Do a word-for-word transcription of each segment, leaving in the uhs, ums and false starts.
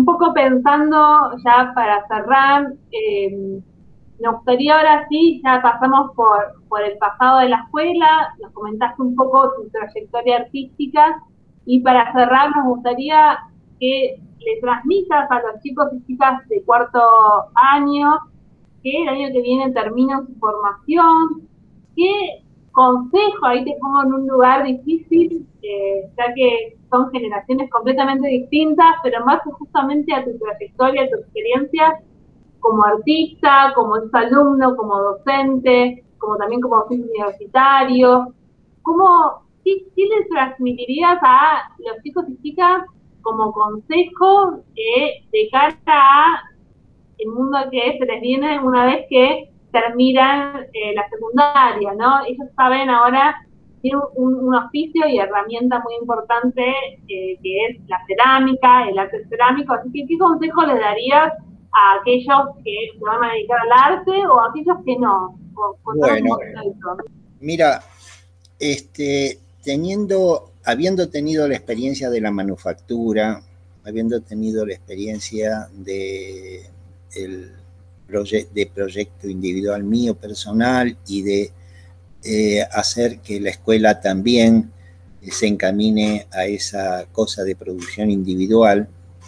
un poco pensando ya para cerrar, eh, me gustaría ahora sí, ya pasamos por, por el pasado de la escuela, nos comentaste un poco tu trayectoria artística y para cerrar nos gustaría que le transmitas a los chicos y chicas de cuarto año que el año que viene terminan su formación. ¿Qué consejo, ahí te pongo en un lugar difícil, eh, ya que son generaciones completamente distintas, pero en base justamente a tu trayectoria, a tu experiencia como artista, como exalumno, como docente, como también como docente universitario? ¿Cómo, qué, qué le transmitirías a los chicos y chicas como consejo eh, de cara a el mundo que se les viene una vez que terminan eh, la secundaria, ¿no? Ellos saben ahora, tienen un, un oficio y herramienta muy importante eh, que es la cerámica, el arte cerámico, así que ¿qué consejo les darías a aquellos que se van a dedicar al arte o a aquellos que no? O, contanos un Bueno, poquito de eso. mira, este, teniendo, habiendo tenido la experiencia de la manufactura, habiendo tenido la experiencia de, el proye de proyecto individual mío personal y de eh, hacer que la escuela también se encamine a esa cosa de producción individual,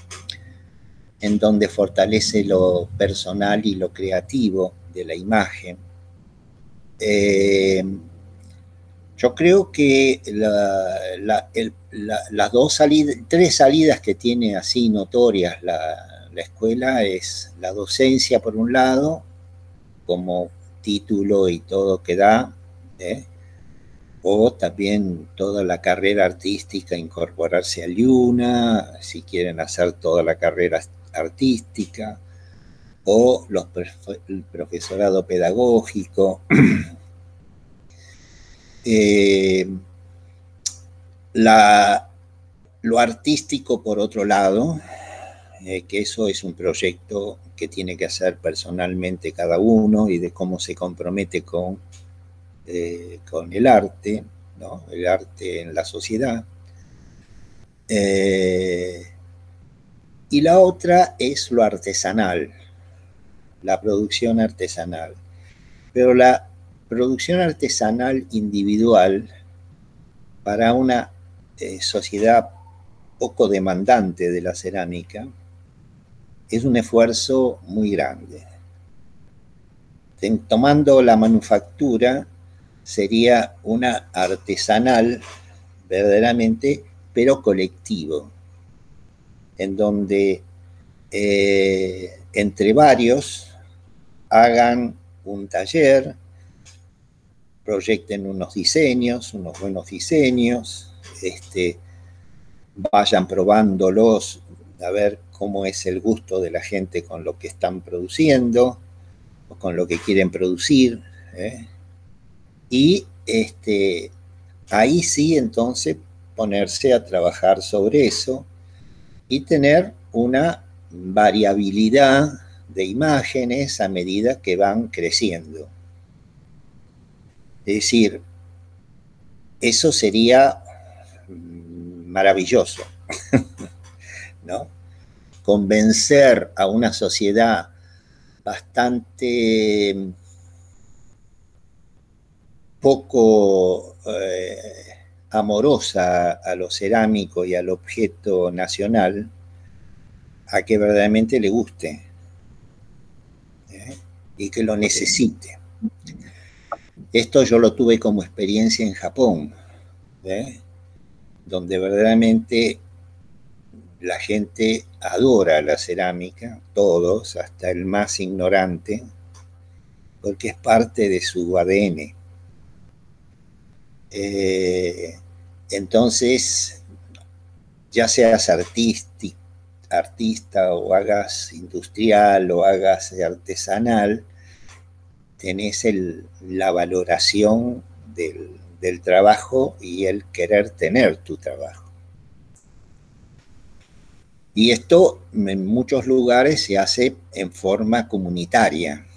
en donde fortalece lo personal y lo creativo de la imagen. Eh, yo creo que la, la, el, la, las dos salidas, tres salidas que tiene así notorias la, la escuela es la docencia por un lado, como título y todo que da, ¿eh? O también toda la carrera artística, incorporarse al IUNA, si quieren hacer toda la carrera artística, o los, el profesorado pedagógico. Eh, la, lo artístico, por otro lado, eh, que eso es un proyecto que tiene que hacer personalmente cada uno y de cómo se compromete con, eh, con el arte, ¿no? El arte en la sociedad. Eh, y la otra es lo artesanal, la producción artesanal. Pero la producción artesanal individual para una eh, sociedad poco demandante de la cerámica es un esfuerzo muy grande. Tomando la manufactura sería una artesanal verdaderamente, pero colectivo, en donde eh, entre varios hagan un taller, proyecten unos diseños, unos buenos diseños, este, vayan probándolos, a ver cómo es el gusto de la gente con lo que están produciendo o con lo que quieren producir, ¿eh? Y este, ahí sí entonces ponerse a trabajar sobre eso y tener una variabilidad de imágenes a medida que van creciendo. Es decir, eso sería maravilloso, ¿no? Convencer a una sociedad bastante poco eh, amorosa a lo cerámico y al objeto nacional, a que verdaderamente le guste, ¿eh? Y que lo necesite. Esto yo lo tuve como experiencia en Japón, ¿eh? Donde verdaderamente la gente adora la cerámica, todos, hasta el más ignorante, porque es parte de su A D N. Eh, entonces, ya seas artístico, artista o hagas industrial o hagas artesanal, tenés el, la valoración del, del trabajo y el querer tener tu trabajo. Y esto en muchos lugares se hace en forma comunitaria,